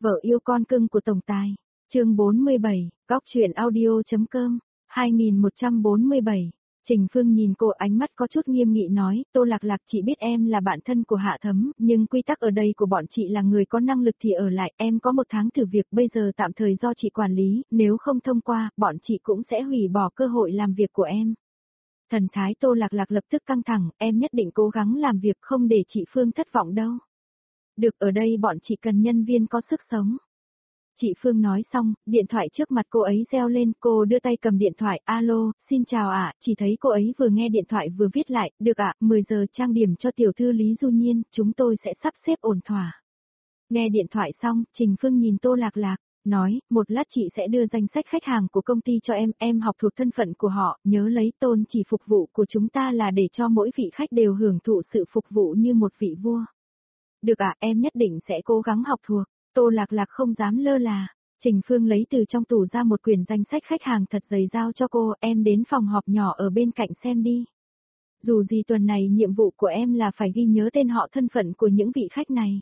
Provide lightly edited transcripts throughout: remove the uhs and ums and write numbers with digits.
Vợ yêu con cưng của tổng tài. Chương 47, Góc truyện audio.com, 2147. Trình Phương nhìn cô, ánh mắt có chút nghiêm nghị nói, Tô Lạc Lạc, chị biết em là bạn thân của Hạ Thấm, nhưng quy tắc ở đây của bọn chị là người có năng lực thì ở lại, em có 1 tháng thử việc, bây giờ tạm thời do chị quản lý, nếu không thông qua, bọn chị cũng sẽ hủy bỏ cơ hội làm việc của em. Thần thái Tô Lạc Lạc lập tức căng thẳng, em nhất định cố gắng làm việc, không để chị Phương thất vọng đâu. Được, ở đây bọn chị cần nhân viên có sức sống. Chị Phương nói xong, điện thoại trước mặt cô ấy reo lên, cô đưa tay cầm điện thoại, alo, xin chào ạ, chỉ thấy cô ấy vừa nghe điện thoại vừa viết lại, được ạ, 10 giờ trang điểm cho tiểu thư Lý Du Nhiên, chúng tôi sẽ sắp xếp ổn thỏa. Nghe điện thoại xong, Trình Phương nhìn Tô Lạc Lạc, nói, một lát chị sẽ đưa danh sách khách hàng của công ty cho em học thuộc thân phận của họ, nhớ lấy tôn chỉ phục vụ của chúng ta là để cho mỗi vị khách đều hưởng thụ sự phục vụ như một vị vua. Được ạ, em nhất định sẽ cố gắng học thuộc. Tô Lạc Lạc không dám lơ là. Trình Phương lấy từ trong tủ ra một quyển danh sách khách hàng thật dày giao cho cô, em đến phòng họp nhỏ ở bên cạnh xem đi. Dù gì tuần này nhiệm vụ của em là phải ghi nhớ tên họ, thân phận của những vị khách này.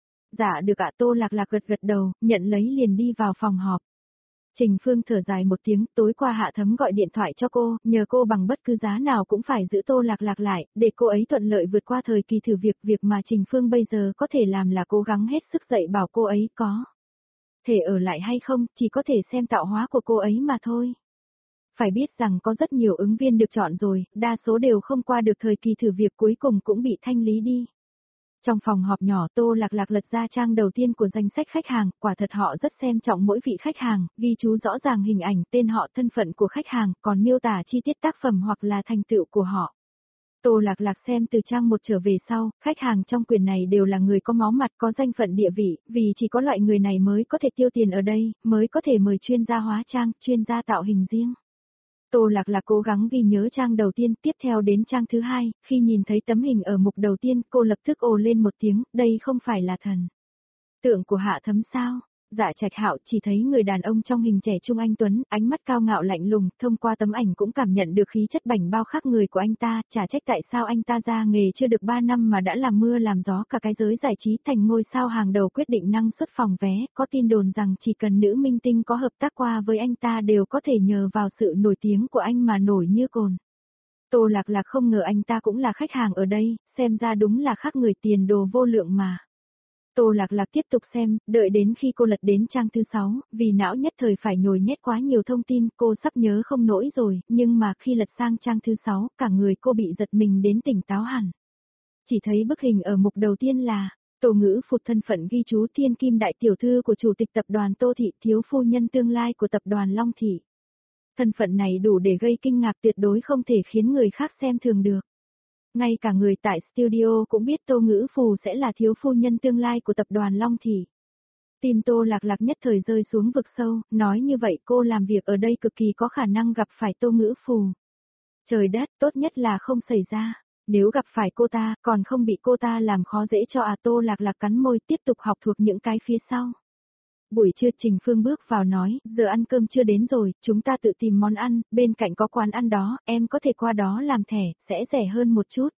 Dạ được ạ. Tô Lạc Lạc gật gật đầu, nhận lấy liền đi vào phòng họp. Trình Phương thở dài một tiếng, tối qua Hạ Thấm gọi điện thoại cho cô, nhờ cô bằng bất cứ giá nào cũng phải giữ Tô Lạc Lạc lại, để cô ấy thuận lợi vượt qua thời kỳ thử việc mà Trình Phương bây giờ có thể làm là cố gắng hết sức dạy bảo cô ấy có thể ở lại hay không, chỉ có thể xem tạo hóa của cô ấy mà thôi. Phải biết rằng có rất nhiều ứng viên được chọn rồi, đa số đều không qua được thời kỳ thử việc, cuối cùng cũng bị thanh lý đi. Trong phòng họp nhỏ, Tô Lạc Lạc lật ra trang đầu tiên của danh sách khách hàng, quả thật họ rất xem trọng mỗi vị khách hàng, ghi chú rõ ràng hình ảnh, tên họ, thân phận của khách hàng, còn miêu tả chi tiết tác phẩm hoặc là thành tựu của họ. Tô Lạc Lạc xem từ trang 1 trở về sau, khách hàng trong quyển này đều là người có máu mặt, có danh phận địa vị, vì chỉ có loại người này mới có thể tiêu tiền ở đây, mới có thể mời chuyên gia hóa trang, chuyên gia tạo hình riêng. Tô Lạc Lạc cố gắng ghi nhớ trang đầu tiên, tiếp theo đến trang thứ 2, khi nhìn thấy tấm hình ở mục đầu tiên, cô lập tức ồ lên một tiếng, đây không phải là thần tượng của Hạ Thấm sao? Dạ Trạch Hạo chỉ thấy người đàn ông trong hình trẻ trung anh tuấn, ánh mắt cao ngạo lạnh lùng, thông qua tấm ảnh cũng cảm nhận được khí chất bảnh bao khác người của anh ta, chả trách tại sao anh ta ra nghề chưa được 3 năm mà đã làm mưa làm gió cả cái giới giải trí, thành ngôi sao hàng đầu, quyết định năng suất phòng vé, có tin đồn rằng chỉ cần nữ minh tinh có hợp tác qua với anh ta đều có thể nhờ vào sự nổi tiếng của anh mà nổi như cồn. Tô Lạc Lạc không ngờ anh ta cũng là khách hàng ở đây, xem ra đúng là khác người, tiền đồ vô lượng mà. Tô Lạc Lạc tiếp tục xem, đợi đến khi cô lật đến trang thứ 6, vì não nhất thời phải nhồi nhét quá nhiều thông tin, cô sắp nhớ không nổi rồi, nhưng mà khi lật sang trang thứ 6, cả người cô bị giật mình đến tỉnh táo hẳn. Chỉ thấy bức hình ở mục đầu tiên là Tô Ngữ Phụt, thân phận ghi chú thiên kim đại tiểu thư của chủ tịch tập đoàn Tô Thị, thiếu phu nhân tương lai của tập đoàn Long Thị. Thân phận này đủ để gây kinh ngạc, tuyệt đối không thể khiến người khác xem thường được. Ngay cả người tại studio cũng biết Tô Ngữ Phù sẽ là thiếu phu nhân tương lai của tập đoàn Long Thị. Tim Tô Lạc Lạc nhất thời rơi xuống vực sâu, nói như vậy cô làm việc ở đây cực kỳ có khả năng gặp phải Tô Ngữ Phù. Trời đất, tốt nhất là không xảy ra. Nếu gặp phải cô ta, còn không bị cô ta làm khó dễ cho à. Tô Lạc Lạc cắn môi, tiếp tục học thuộc những cái phía sau. Buổi trưa Trình Phương bước vào nói, giờ ăn cơm chưa đến rồi, chúng ta tự tìm món ăn, bên cạnh có quán ăn đó, em có thể qua đó làm thẻ, sẽ rẻ hơn một chút.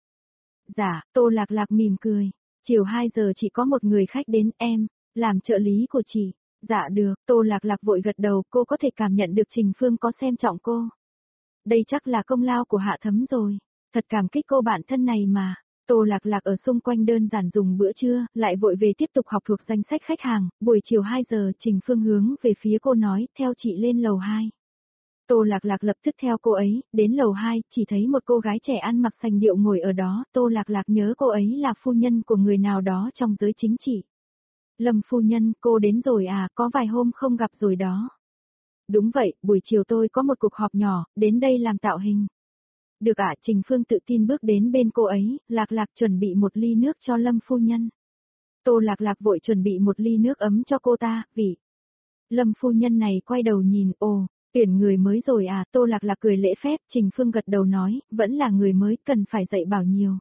Dạ, Tô Lạc Lạc mỉm cười, chiều 2 giờ chỉ có một người khách đến, em làm trợ lý của chị. Dạ được, Tô Lạc Lạc vội gật đầu, cô có thể cảm nhận được Trình Phương có xem trọng cô. Đây chắc là công lao của Hạ Thấm rồi, thật cảm kích cô bạn thân này mà. Tô Lạc Lạc ở xung quanh đơn giản dùng bữa trưa, lại vội về tiếp tục học thuộc danh sách khách hàng, buổi chiều 2 giờ Trình Phương hướng về phía cô nói, theo chị lên lầu 2. Tô Lạc Lạc lập tức theo cô ấy, đến lầu 2, chỉ thấy một cô gái trẻ ăn mặc sành điệu ngồi ở đó, Tô Lạc Lạc nhớ cô ấy là phu nhân của người nào đó trong giới chính trị. Lâm phu nhân, cô đến rồi à, có vài hôm không gặp rồi đó. Đúng vậy, buổi chiều tôi có một cuộc họp nhỏ, đến đây làm tạo hình. Được ạ. Trình Phương tự tin bước đến bên cô ấy, Lạc Lạc chuẩn bị một ly nước cho Lâm phu nhân. Tô Lạc Lạc vội chuẩn bị một ly nước ấm cho cô ta, vì Lâm phu nhân này quay đầu nhìn, ồ, tuyển người mới rồi à. Tô Lạc Lạc cười lễ phép, Trình Phương gật đầu nói, vẫn là người mới, cần phải dạy bảo nhiều.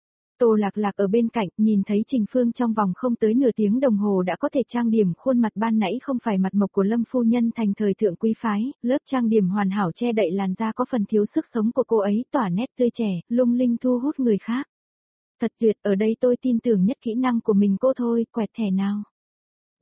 Tô Lạc Lạc ở bên cạnh, nhìn thấy Trình Phương trong vòng không tới nửa tiếng đồng hồ đã có thể trang điểm khuôn mặt, ban nãy không phải mặt mộc của Lâm phu nhân thành thời thượng quý phái, lớp trang điểm hoàn hảo che đậy làn da có phần thiếu sức sống của cô ấy, tỏa nét tươi trẻ, lung linh thu hút người khác. Thật tuyệt, ở đây tôi tin tưởng nhất kỹ năng của mình cô thôi, quẹt thẻ nào.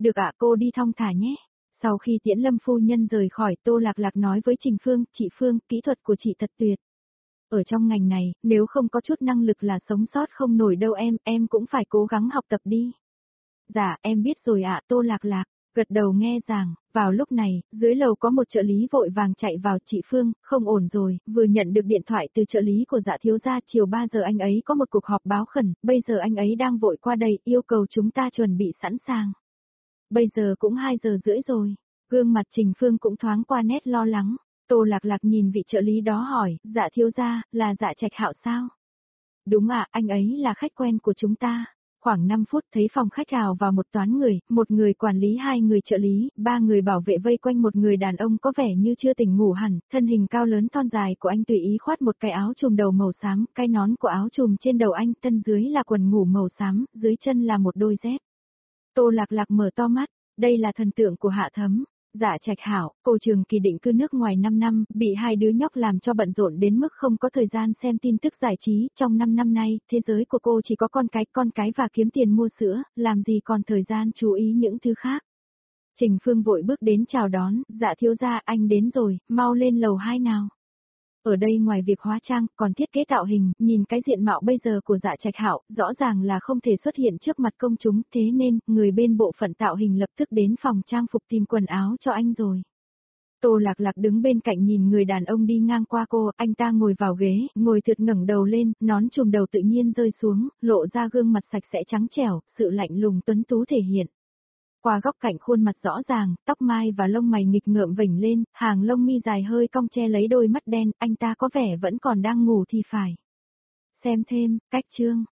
Được ạ, cô đi thong thả nhé. Sau khi tiễn Lâm phu nhân rời khỏi, Tô Lạc Lạc nói với Trình Phương, chị Phương, kỹ thuật của chị thật tuyệt. Ở trong ngành này, nếu không có chút năng lực là sống sót không nổi đâu em cũng phải cố gắng học tập đi. Dạ, em biết rồi ạ, Tô Lạc Lạc. Gật đầu nghe giảng, vào lúc này, dưới lầu có một trợ lý vội vàng chạy vào, chị Phương, không ổn rồi, vừa nhận được điện thoại từ trợ lý của Dạ thiếu gia, chiều 3 giờ anh ấy có một cuộc họp báo khẩn, bây giờ anh ấy đang vội qua đây, yêu cầu chúng ta chuẩn bị sẵn sàng. Bây giờ cũng 2 giờ rưỡi rồi, gương mặt Trình Phương cũng thoáng qua nét lo lắng. Tô Lạc Lạc nhìn vị trợ lý đó hỏi, Dạ thiếu gia, là Dạ Trạch Hạo sao? Đúng ạ, anh ấy là khách quen của chúng ta. Khoảng 5 phút thấy phòng khách ào vào một toán người, một người quản lý, 2 người trợ lý, 3 người bảo vệ vây quanh một người đàn ông có vẻ như chưa tỉnh ngủ hẳn, thân hình cao lớn thon dài của anh tùy ý khoát một cái áo trùm đầu màu xám, cái nón của áo trùm trên đầu anh, thân dưới là quần ngủ màu xám, dưới chân là một đôi dép. Tô Lạc Lạc mở to mắt, đây là thần tượng của Hạ Thấm. Dạ Trạch Hạo, cô Trường Kỳ định cư nước ngoài 5 năm, bị 2 đứa nhóc làm cho bận rộn đến mức không có thời gian xem tin tức giải trí, trong 5 năm nay, thế giới của cô chỉ có con cái và kiếm tiền mua sữa, làm gì còn thời gian chú ý những thứ khác. Trình Phương vội bước đến chào đón, Dạ thiếu gia, anh đến rồi, mau lên lầu 2 nào. Ở đây ngoài việc hóa trang, còn thiết kế tạo hình, nhìn cái diện mạo bây giờ của Dạ Trạch Hạo, rõ ràng là không thể xuất hiện trước mặt công chúng, thế nên, người bên bộ phận tạo hình lập tức đến phòng trang phục tìm quần áo cho anh rồi. Tô Lạc Lạc đứng bên cạnh nhìn người đàn ông đi ngang qua cô, anh ta ngồi vào ghế, ngồi thượt ngẩng đầu lên, nón trùm đầu tự nhiên rơi xuống, lộ ra gương mặt sạch sẽ trắng trẻo, sự lạnh lùng tuấn tú thể hiện. Qua góc cạnh khuôn mặt rõ ràng, tóc mai và lông mày nghịch ngợm vểnh lên, hàng lông mi dài hơi cong che lấy đôi mắt đen, anh ta có vẻ vẫn còn đang ngủ thì phải. Xem thêm, cách chương.